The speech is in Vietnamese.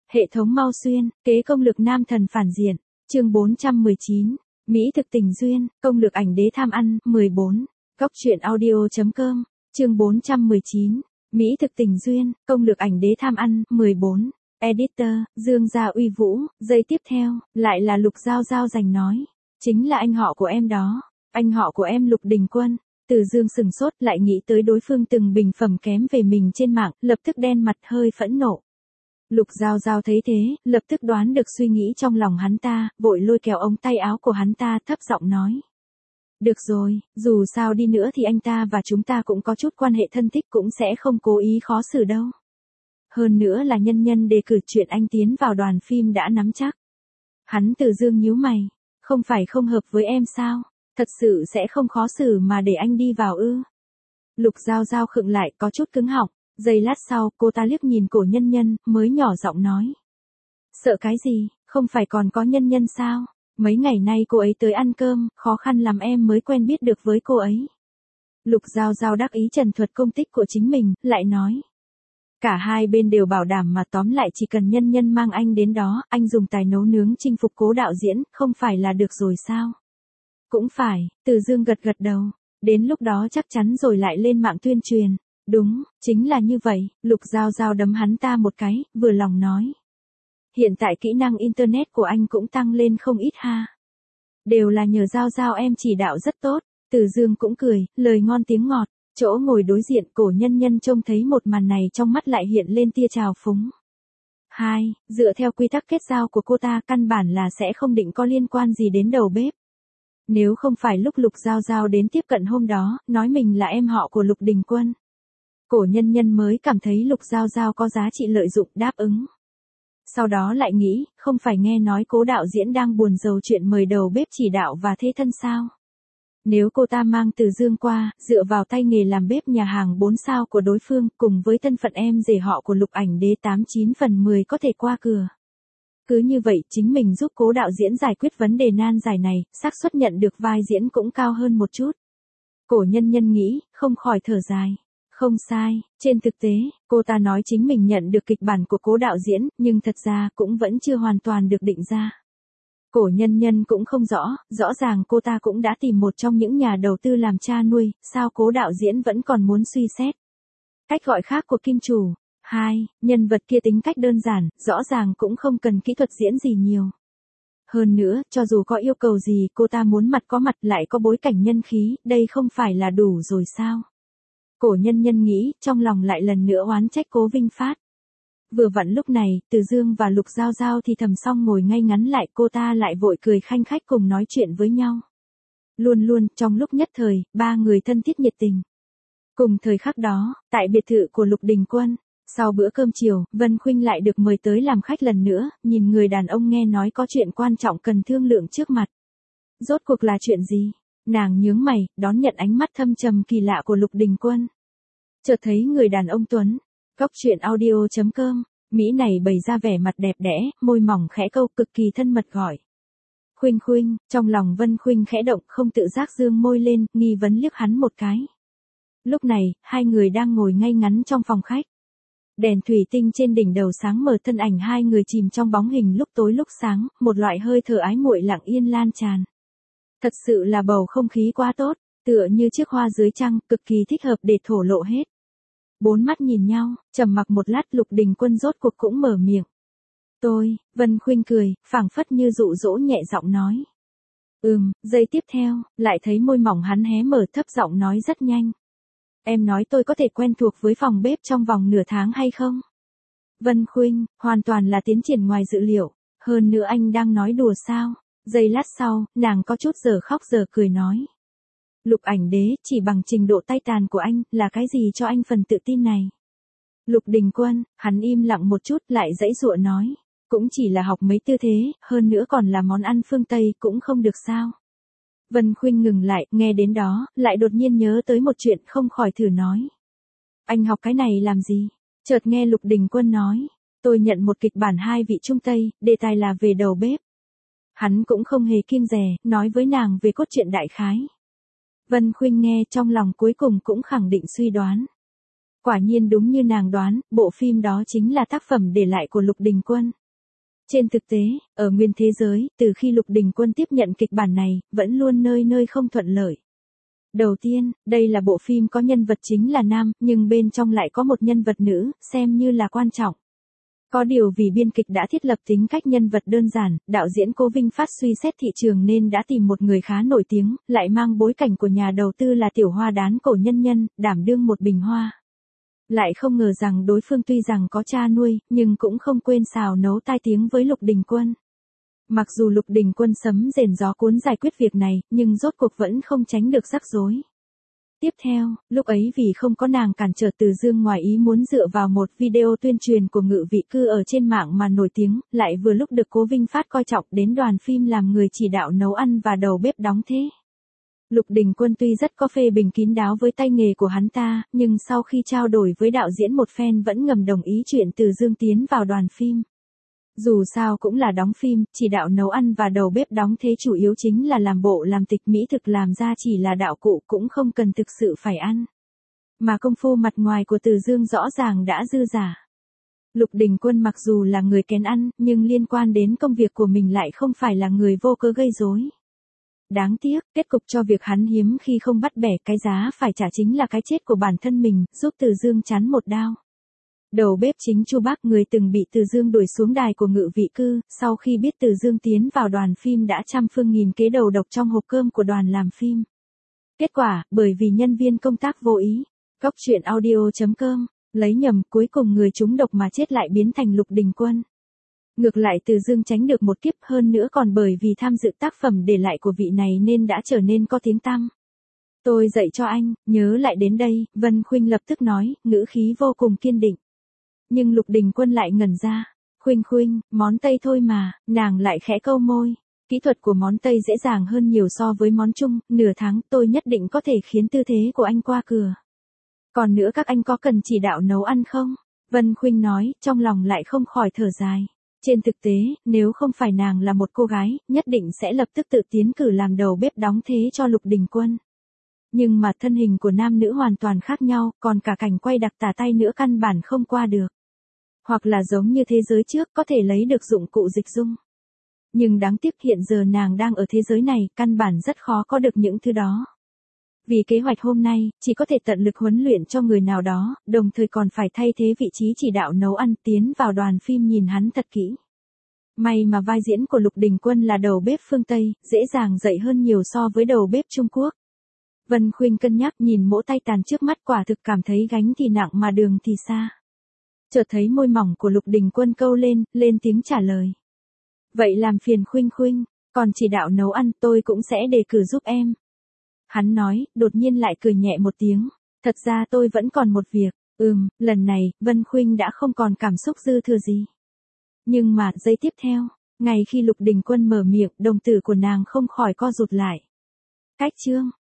Hệ thống mau xuyên, kế công lược nam thần phản diện. Chương 419. Mỹ thực tình duyên, công lược ảnh đế tham ăn, 14. Góc truyện audio.com. Chương 419. Mỹ thực tình duyên, công lược ảnh đế tham ăn, 14. Editor, Dương Gia Uy Vũ, giây tiếp theo, lại là Lục Giao Giao giành nói. Chính là anh họ của em đó. Anh họ của em Lục Đình Quân. Từ Dương sừng sốt lại nghĩ tới đối phương từng bình phẩm kém về mình trên mạng, lập tức đen mặt hơi phẫn nộ. Lục Giao Giao thấy thế, lập tức đoán được suy nghĩ trong lòng hắn ta, vội lôi kéo ống tay áo của hắn ta thấp giọng nói. Được rồi, dù sao đi nữa thì anh ta và chúng ta cũng có chút quan hệ thân thích cũng sẽ không cố ý khó xử đâu. Hơn nữa là nhân nhân đề cử chuyện anh tiến vào đoàn phim đã nắm chắc. Hắn Từ Dương nhíu mày, không phải không hợp với em sao, thật sự sẽ không khó xử mà để anh đi vào ư. Lục Giao Giao khựng lại có chút cứng họng. Giây lát sau, cô ta liếc nhìn Cổ Nhân Nhân, mới nhỏ giọng nói. Sợ cái gì, không phải còn có Nhân Nhân sao? Mấy ngày nay cô ấy tới ăn cơm, khó khăn lắm em mới quen biết được với cô ấy. Lục Giao Giao đắc ý trần thuật công tích của chính mình, lại nói. Cả hai bên đều bảo đảm mà tóm lại chỉ cần Nhân Nhân mang anh đến đó, anh dùng tài nấu nướng chinh phục Cố đạo diễn, không phải là được rồi sao? Cũng phải, Từ Dương gật gật đầu. Đến lúc đó chắc chắn rồi lại lên mạng tuyên truyền. Đúng, chính là như vậy, Lục Giao Giao đấm hắn ta một cái, vừa lòng nói. Hiện tại kỹ năng Internet của anh cũng tăng lên không ít ha. Đều là nhờ Giao Giao em chỉ đạo rất tốt, Từ Dương cũng cười, lời ngon tiếng ngọt, chỗ ngồi đối diện Cổ Nhân Nhân trông thấy một màn này trong mắt lại hiện lên tia trào phúng. 2. Dựa theo quy tắc kết giao của cô ta căn bản là sẽ không định có liên quan gì đến đầu bếp. Nếu không phải lúc Lục Giao Giao đến tiếp cận hôm đó, nói mình là em họ của Lục Đình Quân. Cổ Nhân Nhân mới cảm thấy Lục Giao Giao có giá trị lợi dụng đáp ứng. Sau đó lại nghĩ, không phải nghe nói Cố đạo diễn đang buồn rầu chuyện mời đầu bếp chỉ đạo và thế thân sao. Nếu cô ta mang Từ Dương qua, dựa vào tay nghề làm bếp nhà hàng 4 sao của đối phương, cùng với thân phận em rể họ của Lục ảnh đế 89 phần 10 có thể qua cửa. Cứ như vậy, chính mình giúp Cố đạo diễn giải quyết vấn đề nan giải này, xác suất nhận được vai diễn cũng cao hơn một chút. Cổ Nhân Nhân nghĩ, không khỏi thở dài. Không sai, trên thực tế, cô ta nói chính mình nhận được kịch bản của Cố đạo diễn, nhưng thật ra cũng vẫn chưa hoàn toàn được định ra. Cổ Nhân Nhân cũng không rõ ràng cô ta cũng đã tìm một trong những nhà đầu tư làm cha nuôi, sao Cố đạo diễn vẫn còn muốn suy xét. Cách gọi khác của kim chủ. 2. Nhân vật kia tính cách đơn giản, rõ ràng cũng không cần kỹ thuật diễn gì nhiều. Hơn nữa, cho dù có yêu cầu gì, cô ta muốn mặt có mặt lại có bối cảnh nhân khí, đây không phải là đủ rồi sao? Cổ Nhân Nhân nghĩ, trong lòng lại lần nữa oán trách Cố Vinh Phát. Vừa vặn lúc này, Từ Dương và Lục Giao Giao thì thầm xong ngồi ngay ngắn lại, cô ta lại vội cười khanh khách cùng nói chuyện với nhau. Luôn trong lúc nhất thời, ba người thân thiết nhiệt tình. Cùng thời khắc đó, tại biệt thự của Lục Đình Quân, sau bữa cơm chiều, Vân Khuynh lại được mời tới làm khách lần nữa, nhìn người đàn ông nghe nói có chuyện quan trọng cần thương lượng trước mặt. Rốt cuộc là chuyện gì? Nàng nhướng mày, đón nhận ánh mắt thâm trầm kỳ lạ của Lục Đình Quân. Chợt thấy người đàn ông tuấn. Góc truyện audio.com. Mỹ này bày ra vẻ mặt đẹp đẽ, môi mỏng khẽ câu cực kỳ thân mật gọi. Khuynh Khuynh, trong lòng Vân Khuynh khẽ động không tự giác dương môi lên, nghi vấn liếc hắn một cái. Lúc này, hai người đang ngồi ngay ngắn trong phòng khách. Đèn thủy tinh trên đỉnh đầu sáng mờ, thân ảnh hai người chìm trong bóng hình lúc tối lúc sáng, một loại hơi thở ái muội lặng yên lan tràn. Thật sự là bầu không khí quá tốt, tựa như chiếc hoa dưới trăng, cực kỳ thích hợp để thổ lộ hết. Bốn mắt nhìn nhau, trầm mặc một lát Lục Đình Quân rốt cuộc cũng mở miệng. Vân Khuynh cười, phảng phất như dụ dỗ nhẹ giọng nói. Giây tiếp theo, lại thấy môi mỏng hắn hé mở thấp giọng nói rất nhanh. Em nói tôi có thể quen thuộc với phòng bếp trong vòng nửa tháng hay không? Vân Khuynh, hoàn toàn là tiến triển ngoài dự liệu, hơn nữa anh đang nói đùa sao? Giây lát sau, nàng có chút giờ khóc giờ cười nói. Lục ảnh đế, chỉ bằng trình độ tay tàn của anh, là cái gì cho anh phần tự tin này? Lục Đình Quân, hắn im lặng một chút lại giãy giụa nói. Cũng chỉ là học mấy tư thế, hơn nữa còn là món ăn phương Tây cũng không được sao? Vân Khuynh ngừng lại, nghe đến đó, lại đột nhiên nhớ tới một chuyện không khỏi thử nói. Anh học cái này làm gì? Chợt nghe Lục Đình Quân nói. Tôi nhận một kịch bản 2 vị Trung Tây, đề tài là về đầu bếp. Hắn cũng không hề kiêng dè, nói với nàng về cốt truyện đại khái. Vân Khuynh nghe trong lòng cuối cùng cũng khẳng định suy đoán. Quả nhiên đúng như nàng đoán, bộ phim đó chính là tác phẩm để lại của Lục Đình Quân. Trên thực tế, ở nguyên thế giới, từ khi Lục Đình Quân tiếp nhận kịch bản này, vẫn luôn nơi nơi không thuận lợi. Đầu tiên, đây là bộ phim có nhân vật chính là nam, nhưng bên trong lại có một nhân vật nữ, xem như là quan trọng. Có điều vì biên kịch đã thiết lập tính cách nhân vật đơn giản, đạo diễn Cố Vinh Phát suy xét thị trường nên đã tìm một người khá nổi tiếng, lại mang bối cảnh của nhà đầu tư là tiểu hoa đán cổ nhân nhân, đảm đương một bình hoa. Lại không ngờ rằng đối phương tuy rằng có cha nuôi, nhưng cũng không quên xào nấu tai tiếng với Lục Đình Quân. Mặc dù Lục Đình Quân sấm rền gió cuốn giải quyết việc này, nhưng rốt cuộc vẫn không tránh được rắc rối. Tiếp theo, lúc ấy vì không có nàng cản trở Từ Dương ngoài ý muốn dựa vào một video tuyên truyền của Ngự Vị Cư ở trên mạng mà nổi tiếng, lại vừa lúc được Cố Vinh Phát coi trọng đến đoàn phim làm người chỉ đạo nấu ăn và đầu bếp đóng thế. Lục Đình Quân tuy rất có phê bình kín đáo với tay nghề của hắn ta, nhưng sau khi trao đổi với đạo diễn một phen vẫn ngầm đồng ý chuyện Từ Dương tiến vào đoàn phim. Dù sao cũng là đóng phim, chỉ đạo nấu ăn và đầu bếp đóng thế chủ yếu chính là làm bộ làm tịch, mỹ thực làm ra chỉ là đạo cụ, cũng không cần thực sự phải ăn. Mà công phu mặt ngoài của Từ Dương rõ ràng đã dư giả. Lục Đình Quân mặc dù là người kén ăn, nhưng liên quan đến công việc của mình lại không phải là người vô cớ gây rối. Đáng tiếc, kết cục cho việc hắn hiếm khi không bắt bẻ, cái giá phải trả chính là cái chết của bản thân mình, giúp Từ Dương chắn một đao. Đầu bếp chính Chu Bác, người từng bị Từ Dương đuổi xuống đài của Ngự Vị Cư, sau khi biết Từ Dương tiến vào đoàn phim đã trăm phương nghìn kế đầu độc trong hộp cơm của đoàn làm phim. Kết quả, bởi vì nhân viên công tác vô ý, Góc Chuyện Audio.com, lấy nhầm, cuối cùng người trúng độc mà chết lại biến thành Lục Đình Quân. Ngược lại Từ Dương tránh được một kiếp, hơn nữa còn bởi vì tham dự tác phẩm để lại của vị này nên đã trở nên có tiếng tăm. Tôi dạy cho anh, nhớ lại đến đây, Vân Khuynh lập tức nói, ngữ khí vô cùng kiên định. Nhưng Lục Đình Quân lại ngẩn ra. Khuynh, món Tây thôi mà, nàng lại khẽ câu môi. Kỹ thuật của món Tây dễ dàng hơn nhiều so với món Trung, nửa tháng tôi nhất định có thể khiến tư thế của anh qua cửa. Còn nữa các anh có cần chỉ đạo nấu ăn không? Vân Khuynh nói, trong lòng lại không khỏi thở dài. Trên thực tế, nếu không phải nàng là một cô gái, nhất định sẽ lập tức tự tiến cử làm đầu bếp đóng thế cho Lục Đình Quân. Nhưng mà thân hình của nam nữ hoàn toàn khác nhau, còn cả cảnh quay đặc tả tay nữa căn bản không qua được. Hoặc là giống như thế giới trước, có thể lấy được dụng cụ dịch dung. Nhưng đáng tiếc hiện giờ nàng đang ở thế giới này, căn bản rất khó có được những thứ đó. Vì kế hoạch hôm nay, chỉ có thể tận lực huấn luyện cho người nào đó, đồng thời còn phải thay thế vị trí chỉ đạo nấu ăn, tiến vào đoàn phim nhìn hắn thật kỹ. May mà vai diễn của Lục Đình Quân là đầu bếp phương Tây, dễ dàng dạy hơn nhiều so với đầu bếp Trung Quốc. Vân Khuynh cân nhắc, nhìn mỗ tay tàn trước mắt, quả thực cảm thấy gánh thì nặng mà đường thì xa. Chợt thấy môi mỏng của Lục Đình Quân câu lên tiếng trả lời. Vậy làm phiền Khuynh, còn chỉ đạo nấu ăn tôi cũng sẽ đề cử giúp em. Hắn nói, đột nhiên lại cười nhẹ một tiếng. Thật ra tôi vẫn còn một việc. Lần này, Vân Khuynh đã không còn cảm xúc dư thừa gì. Nhưng mà, giây tiếp theo, ngay khi Lục Đình Quân mở miệng, đồng tử của nàng không khỏi co rụt lại. Cách chương